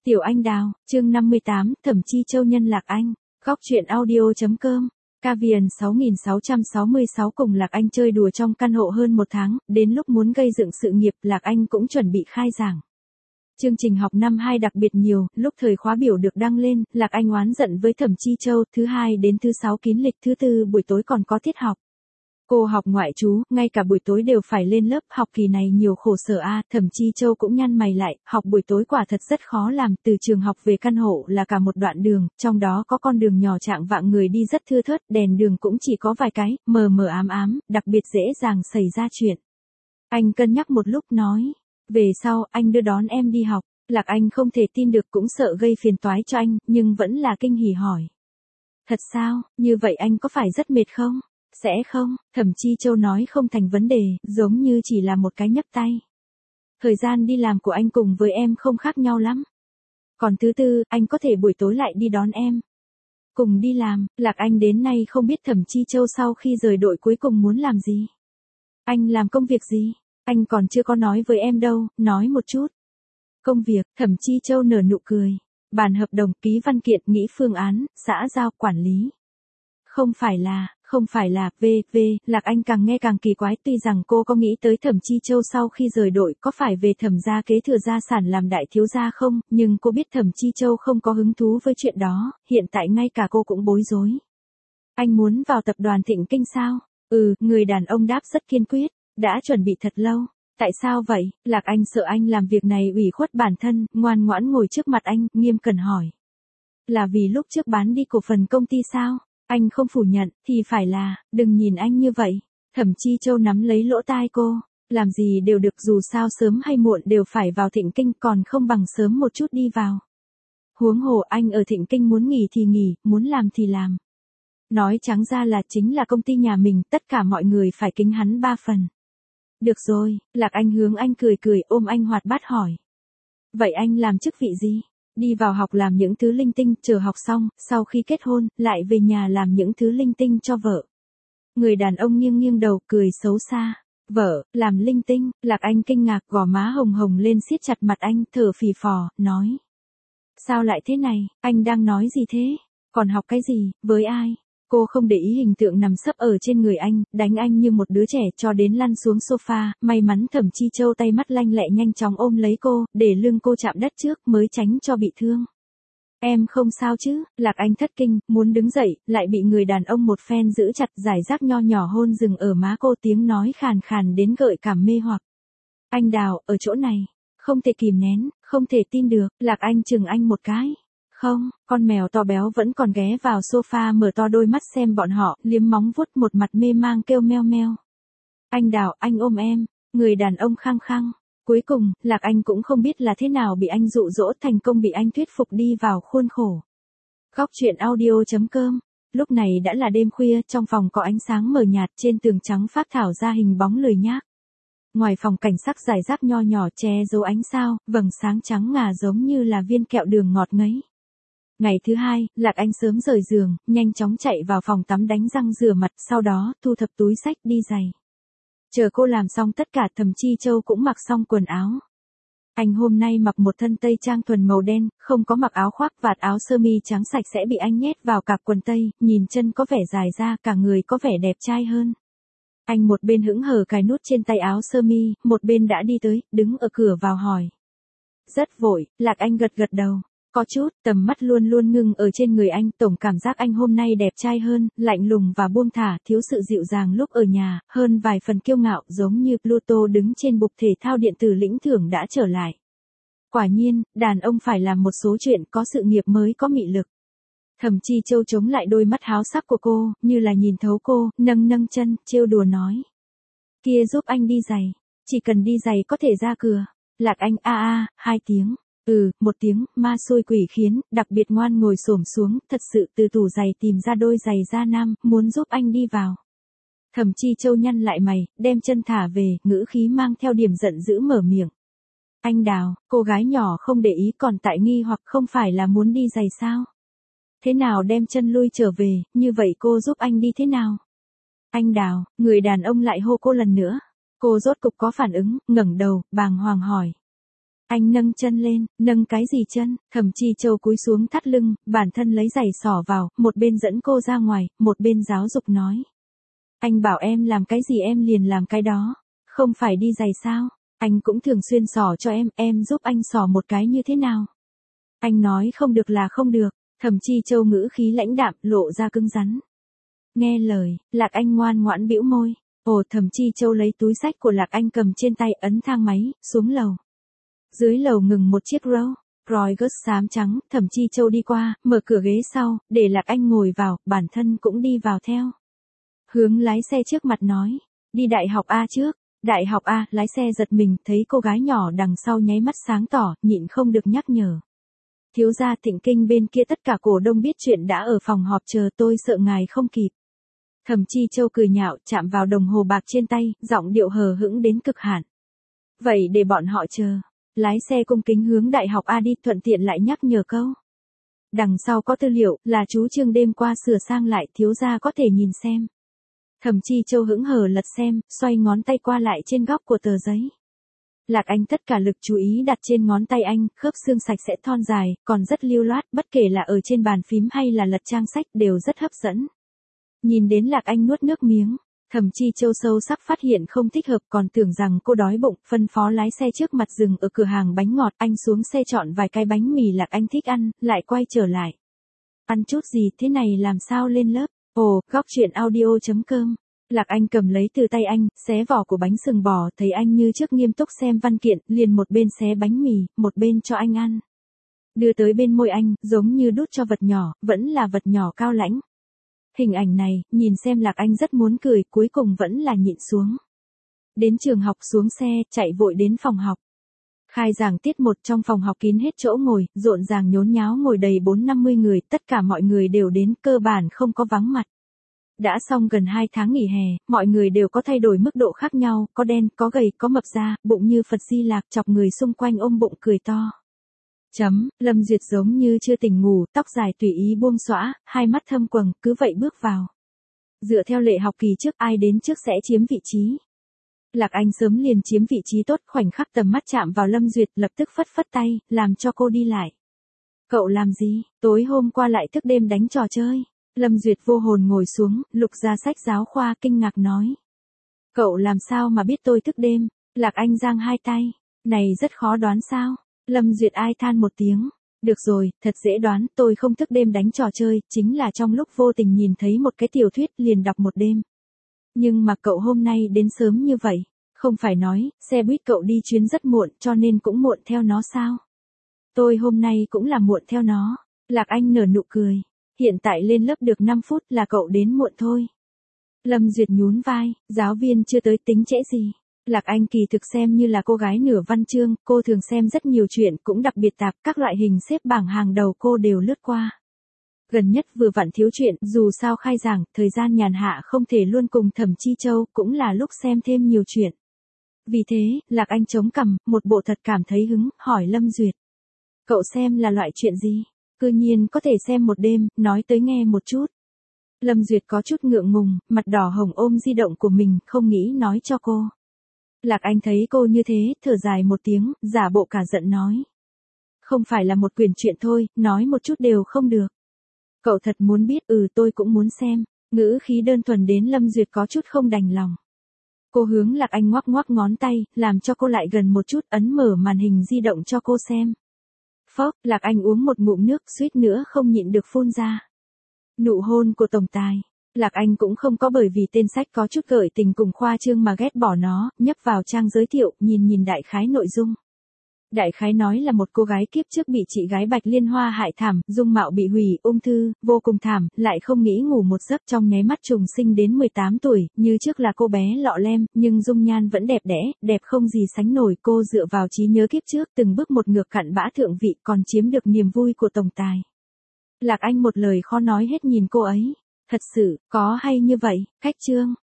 Tiểu Anh Đào, chương 58, Thẩm Chi Châu nhân Lạc Anh, góc truyện audio.com. Cavian 6666 cùng Lạc Anh chơi đùa trong căn hộ hơn một tháng, đến lúc muốn gây dựng sự nghiệp, Lạc Anh cũng chuẩn bị khai giảng. Chương trình học năm 2 đặc biệt nhiều, lúc thời khóa biểu được đăng lên, Lạc Anh oán giận với Thẩm Chi Châu, thứ 2 đến thứ 6 kín lịch, thứ 4 buổi tối còn có tiết học. Cô học ngoại trú, ngay cả buổi tối đều phải lên lớp, học kỳ này nhiều khổ sở a. Thẩm Chi Châu cũng nhăn mày lại, học buổi tối quả thật rất khó làm, từ trường học về căn hộ là cả một đoạn đường, trong đó có con đường nhỏ trạng vạng người đi rất thưa thớt, đèn đường cũng chỉ có vài cái, mờ mờ ám ám, đặc biệt dễ dàng xảy ra chuyện. Anh cân nhắc một lúc nói, về sau, anh đưa đón em đi học. Lạc Anh không thể tin được cũng sợ gây phiền toái cho anh, nhưng vẫn là kinh hỉ hỏi. Thật sao, như vậy anh có phải rất mệt không? Sẽ không, Thẩm Chi Châu nói không thành vấn đề, giống như chỉ là một cái nhấp tay. Thời gian đi làm của anh cùng với em không khác nhau lắm. Còn thứ 4, anh có thể buổi tối lại đi đón em. Cùng đi làm, Lạc Anh đến nay không biết Thẩm Chi Châu sau khi rời đội cuối cùng muốn làm gì. Anh làm công việc gì? Anh còn chưa có nói với em đâu, nói một chút. Công việc, Thẩm Chi Châu nở nụ cười. Bàn hợp đồng, ký văn kiện, nghĩ phương án, xã giao, quản lý. Không phải là, Lạc Anh càng nghe càng kỳ quái, tuy rằng cô có nghĩ tới Thẩm Chi Châu sau khi rời đội có phải về Thẩm gia kế thừa gia sản làm đại thiếu gia không, nhưng cô biết Thẩm Chi Châu không có hứng thú với chuyện đó, hiện tại ngay cả cô cũng bối rối. Anh muốn vào tập đoàn Thịnh Kinh sao? Người đàn ông đáp rất kiên quyết, đã chuẩn bị thật lâu. Tại sao vậy? Lạc Anh sợ anh làm việc này ủy khuất bản thân, ngoan ngoãn ngồi trước mặt anh, nghiêm cẩn hỏi. Là vì lúc trước bán đi cổ phần công ty sao? Anh không phủ nhận, thì phải là, đừng nhìn anh như vậy. Thẩm Chi Châu nắm lấy lỗ tai cô, làm gì đều được, dù sao sớm hay muộn đều phải vào Thịnh Kinh, còn không bằng sớm một chút đi vào. Huống hồ anh ở Thịnh Kinh muốn nghỉ thì nghỉ, muốn làm thì làm. Nói trắng ra là chính là công ty nhà mình, tất cả mọi người phải kính hắn 3 phần. Được rồi, Lạc Anh hướng anh cười cười, ôm anh hoạt bát hỏi. Vậy anh làm chức vị gì? Đi vào học làm những thứ linh tinh, chờ học xong, sau khi kết hôn, lại về nhà làm những thứ linh tinh cho vợ. Người đàn ông nghiêng nghiêng đầu, cười xấu xa. Vợ, làm linh tinh, Lạc Anh kinh ngạc, gò má hồng hồng lên siết chặt mặt anh, thở phì phò, nói. Sao lại thế này, anh đang nói gì thế? Còn học cái gì, với ai? Cô không để ý hình tượng nằm sấp ở trên người anh, đánh anh như một đứa trẻ cho đến lăn xuống sofa, may mắn Thẩm Chi Châu tay mắt lanh lẹ nhanh chóng ôm lấy cô, để lưng cô chạm đất trước mới tránh cho bị thương. Em không sao chứ? Lạc Anh thất kinh, muốn đứng dậy, lại bị người đàn ông một phen giữ chặt, giải rác nho nhỏ hôn dừng ở má cô, tiếng nói khàn khàn đến gợi cảm mê hoặc. Anh Đào, ở chỗ này, không thể kìm nén, không thể tin được, Lạc Anh chừng anh một cái. Không, con mèo to béo vẫn còn ghé vào sofa mở to đôi mắt xem bọn họ, liếm móng vuốt, một mặt mê mang kêu meo meo. Anh Đào, anh ôm em, người đàn ông khăng khăng. Cuối cùng, Lạc Anh cũng không biết là thế nào bị anh dụ dỗ thành công, bị anh thuyết phục đi vào khuôn khổ. Góc truyện audio.com. Lúc này đã là đêm khuya, trong phòng có ánh sáng mờ nhạt, trên tường trắng phác thảo ra hình bóng lười nhác. Ngoài phòng cảnh sắc rải rác nho nhỏ che giấu ánh sao, vầng sáng trắng ngà giống như là viên kẹo đường ngọt ngấy. Ngày thứ 2, Lạc Anh sớm rời giường, nhanh chóng chạy vào phòng tắm đánh răng rửa mặt, sau đó thu thập túi xách đi giày. Chờ cô làm xong tất cả, Thẩm Chi Châu cũng mặc xong quần áo. Anh hôm nay mặc một thân tây trang thuần màu đen, không có mặc áo khoác, vạt áo sơ mi trắng sạch sẽ bị anh nhét vào cặp quần tây, nhìn chân có vẻ dài ra, cả người có vẻ đẹp trai hơn. Anh một bên hững hờ cài nút trên tay áo sơ mi, một bên đã đi tới, đứng ở cửa vào hỏi. Rất vội, Lạc Anh gật gật đầu. Có chút, tầm mắt luôn luôn ngưng ở trên người anh, tổng cảm giác anh hôm nay đẹp trai hơn, lạnh lùng và buông thả, thiếu sự dịu dàng lúc ở nhà, hơn vài phần kiêu ngạo, giống như Pluto đứng trên bục thể thao điện tử lĩnh thưởng đã trở lại. Quả nhiên, đàn ông phải làm một số chuyện, có sự nghiệp mới có mị lực. Thẩm Chi Châu chống lại đôi mắt háo sắc của cô, như là nhìn thấu cô, nâng chân, trêu đùa nói. Kia giúp anh đi giày, chỉ cần đi giày có thể ra cửa. Lạc Anh 2 tiếng. Một tiếng, ma xôi quỷ khiến, đặc biệt ngoan ngồi xổm xuống, thật sự từ tủ giày tìm ra đôi giày da nam, muốn giúp anh đi vào. Thẩm Chi Châu nhăn lại mày, đem chân thả về, ngữ khí mang theo điểm giận dữ mở miệng. Anh Đào, cô gái nhỏ không để ý còn tại nghi hoặc không phải là muốn đi giày sao? Thế nào đem chân lui trở về, như vậy cô giúp anh đi thế nào? Anh Đào, người đàn ông lại hô cô lần nữa. Cô rốt cục có phản ứng, ngẩng đầu, bàng hoàng hỏi. Anh nâng chân lên, nâng cái gì chân, Thẩm Chi Châu cúi xuống thắt lưng, bản thân lấy giày xỏ vào, một bên dẫn cô ra ngoài, một bên giáo dục nói. Anh bảo em làm cái gì em liền làm cái đó, không phải đi giày sao, anh cũng thường xuyên xỏ cho em giúp anh xỏ một cái như thế nào. Anh nói không được là không được, Thẩm Chi Châu ngữ khí lãnh đạm, lộ ra cứng rắn. Nghe lời, Lạc Anh ngoan ngoãn bĩu môi. Ồ, Thẩm Chi Châu lấy túi xách của Lạc Anh cầm trên tay, ấn thang máy, xuống lầu. Dưới lầu ngừng một chiếc Rolls-Royce xám trắng, Thẩm Chi Châu đi qua, mở cửa ghế sau, để Lạc Anh ngồi vào, bản thân cũng đi vào theo. Hướng lái xe trước mặt nói, đi đại học A trước. Đại học A, lái xe giật mình, thấy cô gái nhỏ đằng sau nháy mắt sáng tỏ, nhịn không được nhắc nhở. Thiếu gia Thịnh Kinh bên kia tất cả cổ đông biết chuyện đã ở phòng họp chờ tôi sợ ngài không kịp. Thẩm Chi Châu cười nhạo, chạm vào đồng hồ bạc trên tay, giọng điệu hờ hững đến cực hạn. Vậy để bọn họ chờ. Lái xe cung kính hướng đại học A đi, thuận tiện lại nhắc nhở câu. Đằng sau có tư liệu, là chú Trương đêm qua sửa sang lại, thiếu gia có thể nhìn xem. Thẩm Chi Châu hững hờ lật xem, xoay ngón tay qua lại trên góc của tờ giấy. Lạc Anh tất cả lực chú ý đặt trên ngón tay anh, khớp xương sạch sẽ thon dài, còn rất lưu loát, bất kể là ở trên bàn phím hay là lật trang sách đều rất hấp dẫn. Nhìn đến Lạc Anh nuốt nước miếng, Thẩm Chi Châu sâu sắc phát hiện không thích hợp, còn tưởng rằng cô đói bụng, phân phó lái xe trước mặt dừng ở cửa hàng bánh ngọt, anh xuống xe chọn vài cái bánh mì Lạc Anh thích ăn, lại quay trở lại. Ăn chút gì thế này làm sao lên lớp? Ồ, góc truyện audio.com. Lạc Anh cầm lấy từ tay anh, xé vỏ của bánh sừng bò, thấy anh như trước nghiêm túc xem văn kiện, liền một bên xé bánh mì, một bên cho anh ăn. Đưa tới bên môi anh, giống như đút cho vật nhỏ, vẫn là vật nhỏ cao lãnh. Hình ảnh này, nhìn xem Lạc Anh rất muốn cười, cuối cùng vẫn là nhịn xuống. Đến trường học xuống xe, chạy vội đến phòng học. Khai giảng tiết 1 trong phòng học kín hết chỗ ngồi, rộn ràng nhốn nháo ngồi đầy 4-50 người, tất cả mọi người đều đến, cơ bản không có vắng mặt. Đã xong gần 2 tháng nghỉ hè, mọi người đều có thay đổi mức độ khác nhau, có đen, có gầy, có mập ra, bụng như Phật Di Lạc, chọc người xung quanh ôm bụng cười to. Lâm Duyệt giống như chưa tỉnh ngủ, tóc dài tùy ý buông xõa, hai mắt thâm quầng, cứ vậy bước vào. Dựa theo lệ học kỳ trước, ai đến trước sẽ chiếm vị trí. Lạc Anh sớm liền chiếm vị trí tốt, khoảnh khắc tầm mắt chạm vào Lâm Duyệt, lập tức phất phất tay, làm cho cô đi lại. Cậu làm gì, tối hôm qua lại thức đêm đánh trò chơi. Lâm Duyệt vô hồn ngồi xuống, lục ra sách giáo khoa, kinh ngạc nói. Cậu làm sao mà biết tôi thức đêm? Lạc Anh giang hai tay. Này rất khó đoán sao? Lâm Duyệt ai than một tiếng. Được rồi, thật dễ đoán, tôi không thức đêm đánh trò chơi, chính là trong lúc vô tình nhìn thấy một cái tiểu thuyết liền đọc một đêm. Nhưng mà cậu hôm nay đến sớm như vậy, không phải nói, xe buýt cậu đi chuyến rất muộn cho nên cũng muộn theo nó sao? Tôi hôm nay cũng là muộn theo nó. Lạc Anh nở nụ cười. Hiện tại lên lớp được 5 phút là cậu đến muộn thôi. Lâm Duyệt nhún vai, giáo viên chưa tới tính trễ gì. Lạc Anh kỳ thực xem như là cô gái nửa văn chương, cô thường xem rất nhiều chuyện, cũng đặc biệt tạp, các loại hình xếp bảng hàng đầu cô đều lướt qua. Gần nhất vừa vặn thiếu chuyện, dù sao khai giảng, thời gian nhàn hạ không thể luôn cùng Thẩm Chi Châu, cũng là lúc xem thêm nhiều chuyện. Vì thế, Lạc Anh chống cằm, một bộ thật cảm thấy hứng, hỏi Lâm Duyệt. Cậu xem là loại chuyện gì? Cư nhiên có thể xem một đêm, nói tới nghe một chút. Lâm Duyệt có chút ngượng ngùng, mặt đỏ hồng ôm di động của mình, không nghĩ nói cho cô. Lạc Anh thấy cô như thế, thở dài một tiếng, giả bộ cả giận nói. Không phải là một quyển truyện thôi, nói một chút đều không được. Cậu thật muốn biết, tôi cũng muốn xem, ngữ khí đơn thuần đến Lâm Duyệt có chút không đành lòng. Cô hướng Lạc Anh ngoắc ngoắc ngón tay, làm cho cô lại gần một chút, ấn mở màn hình di động cho cô xem. Phốc, Lạc Anh uống một ngụm nước, suýt nữa không nhịn được phun ra. Nụ hôn của tổng tài. Lạc Anh cũng không có bởi vì tên sách có chút gợi tình cùng khoa trương mà ghét bỏ nó, nhấp vào trang giới thiệu, nhìn đại khái nội dung. Đại khái nói là một cô gái kiếp trước bị chị gái Bạch Liên Hoa hại thảm, dung mạo bị hủy, ung thư, vô cùng thảm, lại không nghĩ ngủ một giấc trong nháy mắt trùng sinh đến 18 tuổi, như trước là cô bé lọ lem, nhưng dung nhan vẫn đẹp đẽ, đẹp không gì sánh nổi. Cô dựa vào trí nhớ kiếp trước từng bước một ngược cặn bã thượng vị, còn chiếm được niềm vui của tổng tài. Lạc Anh một lời khó nói hết nhìn cô ấy. Thật sự, có hay như vậy, cách chương.